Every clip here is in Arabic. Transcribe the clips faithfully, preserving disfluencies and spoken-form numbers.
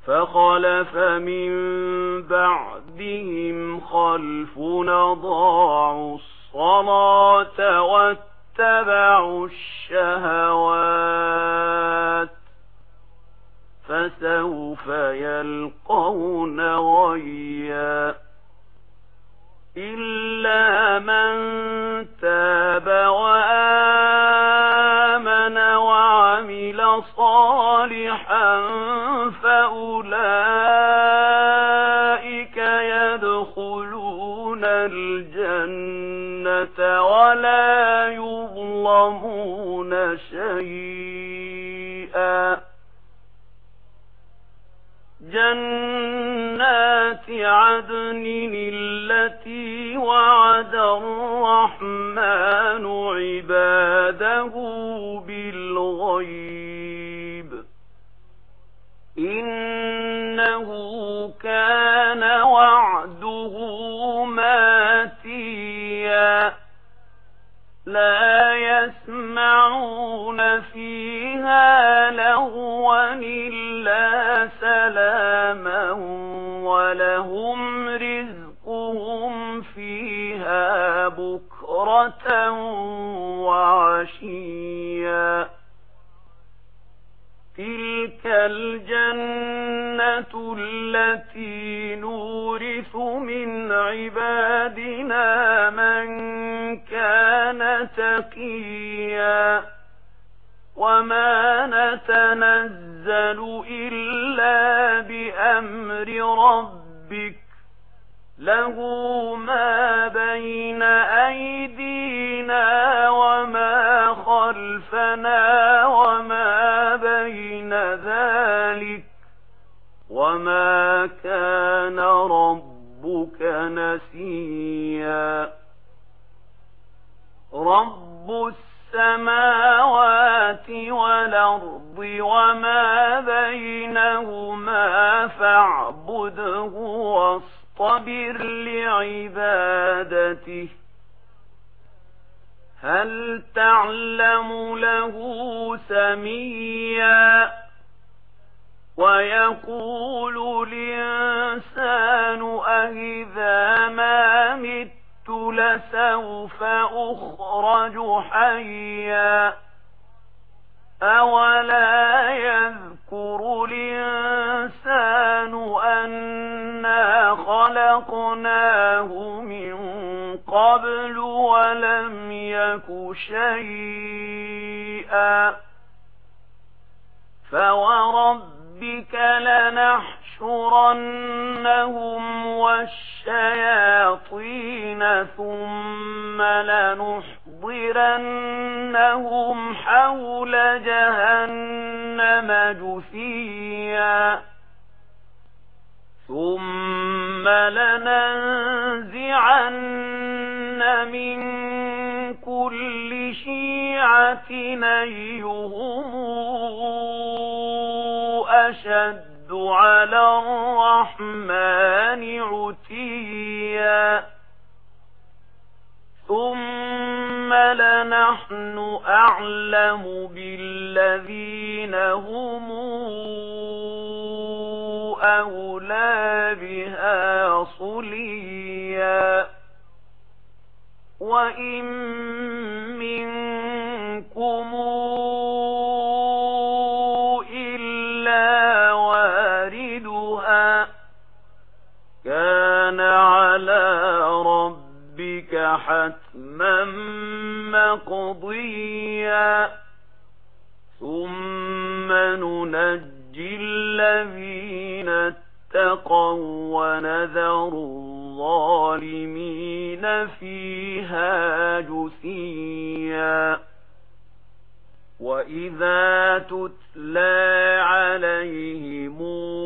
فخلف من بعدهم خلف أضاعوا الصلاة واتبعوا الشهوات فسوف يلقون غيا إلا من تاب وآمن وعمل صالحا فأولئك يدخلون الجنة ولا يظلمون شيئا جنات عدن التي وعد الرحمن عباده بالغيب إنه كان وعده ماتيا لا يسمعون فيها لغوا إلا سلاما ولهم رزقهم فيها بكرة وعشيا تلك الجنة التي نورث من عبادنا من كان تقيا وما نتنزل إلا بأمر ربك له ما بين أيدينا وما خلفنا وما بين ذلك وما كان ربك نسيا رب السماوات والأرض وما بينهما فاعبده واصطبر لعبادته هل تعلم له سميا ويقول الإنسان أإذا ما مت لسوف أخرج حيا أولا يذكر الإنسان أنا خلقناه من قبل ولم يك شيئا فوربك لنحشرنهم والشياطين ثم لنحضرنهم حول جهنم جثيا ثم لننزعن من كل شيعة أيهم أشد على الرحمن عتيا ثم لنحن أعلم بالذين هم أولى بها صليا وإن منكم إلا واردها كان على ربك حتما مقضيا ثم ننجي الذين اتقوا ونذر الظالمين فيها جثيا وإذا تتلى عليهم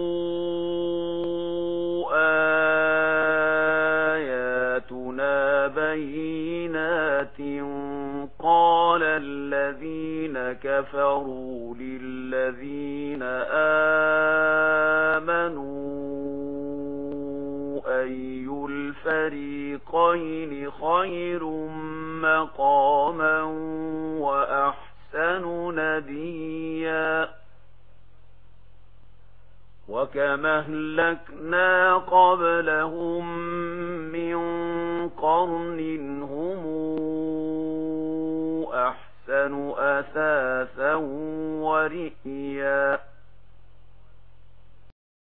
آياتنا بينات قال الذين كفروا للذين آمنوا أي الفريقين خير مقاما وأحسن نديا وكما أهلكنا قبلهم من قرن هم أحسن أثاثا ورئيا